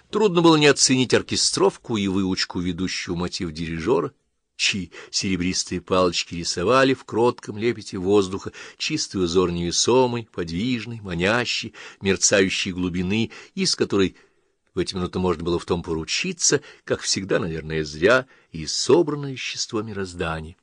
Трудно было не оценить оркестровку и выучку ведущего мотив дирижера, чьи серебристые палочки рисовали в кротком лепете воздуха чистый узор невесомый, подвижный, манящий, мерцающей глубины, из которой в эти минуты можно было в том поручиться, как всегда, наверное, зря, и собранное вещество мироздания.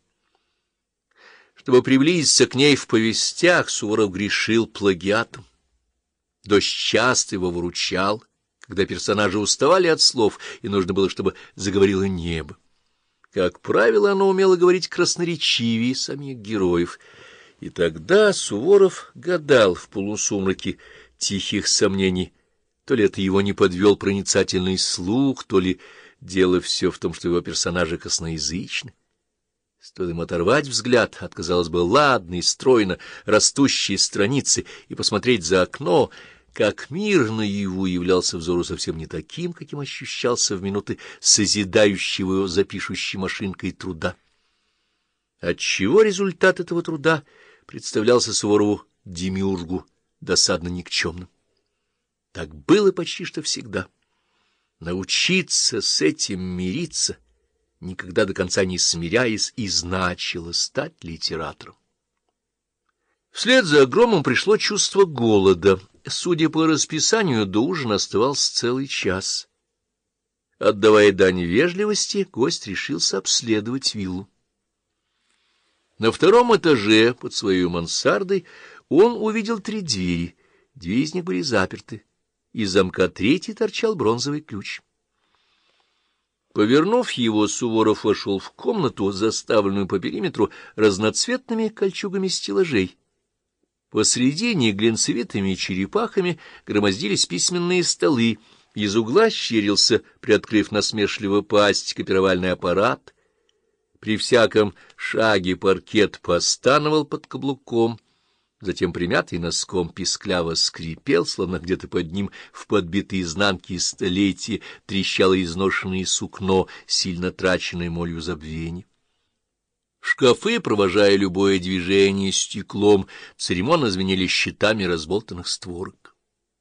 Чтобы приблизиться к ней в повестях, Суворов грешил плагиатом. Дождь часто его выручал, когда персонажи уставали от слов, и нужно было, чтобы заговорило небо. Как правило, оно умело говорить красноречивее самих героев, и тогда Суворов гадал в полусумраке тихих сомнений, то ли это его не подвел проницательный слух, то ли дело все в том, что его персонажи косноязычны. Стоило им оторвать взгляд от, казалось бы, ладной, стройно растущей страницы и посмотреть за окно, как мир наяву являлся взору совсем не таким, каким ощущался в минуты созидающего его за пишущей машинкой труда. Отчего результат этого труда представлялся Суворову демиургу досадно никчемным. Так было почти что всегда. Научиться с этим мириться, никогда до конца не смиряясь, и значило стать литератором. Вслед за громом пришло чувство голода. Судя по расписанию, до ужина оставался целый час. Отдавая дань вежливости, гость решился обследовать виллу. На втором этаже, под своей мансардой, он увидел 3 двери. 2 из них были заперты. Из замка 3-й торчал бронзовый ключ. Повернув его, Суворов вошел в комнату, заставленную по периметру разноцветными кольчугами стеллажей. Посредине глинцевитыми черепахами громоздились письменные столы, из угла щерился, приоткрыв насмешливо пасть, копировальный аппарат. При всяком шаге паркет постановал под каблуком, затем, примятый носком, пискляво скрипел, словно где-то под ним в подбитой изнанке столетия трещало изношенное сукно, сильно траченное молью забвения. Шкафы, провожая любое движение стеклом, церемонно звенели щитами разболтанных створок.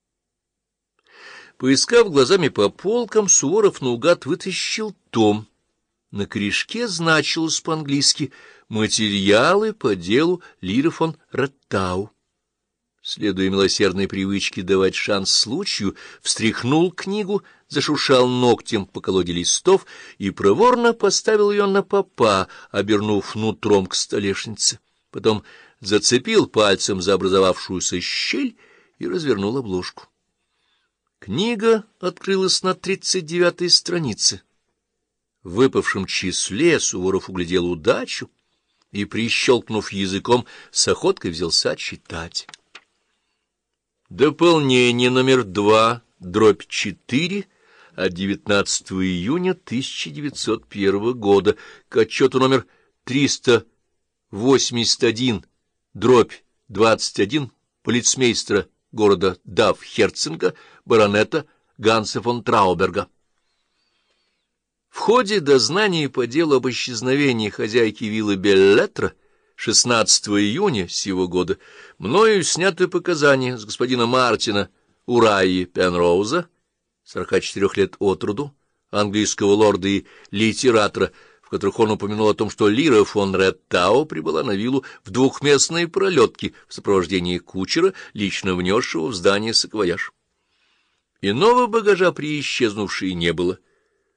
Поискав глазами по полкам, Суворов наугад вытащил том. На корешке значилось по-английски «Материалы по делу Лиры фон Реттау». Следуя милосердной привычке давать шанс случаю, встряхнул книгу, зашуршал ногтем по колоде листов и проворно поставил ее на попа, обернув нутром к столешнице. Потом зацепил пальцем за образовавшуюся щель и развернул обложку. Книга открылась на 39-й странице. В выпавшем числе Суворов углядел удачу и, прищелкнув языком, с охоткой взялся читать. Дополнение номер 2, дробь 4, от 19 июня 1901 года, к отчету номер 381, дробь 21, полицмейстера города Дав-Херцинга, баронета Ганса фон Трауберга. В ходе дознания по делу об исчезновении хозяйки виллы Беллетра 16 июня сего года мною сняты показания с господина Мартина Ураи Пенроуза, 44 лет от роду, английского лорда и литератора, в которых он упомянул о том, что Лира фон Реттау прибыла на виллу в двухместной пролетке в сопровождении кучера, лично внесшего в здание саквояж. Иного багажа при исчезнувшей не было —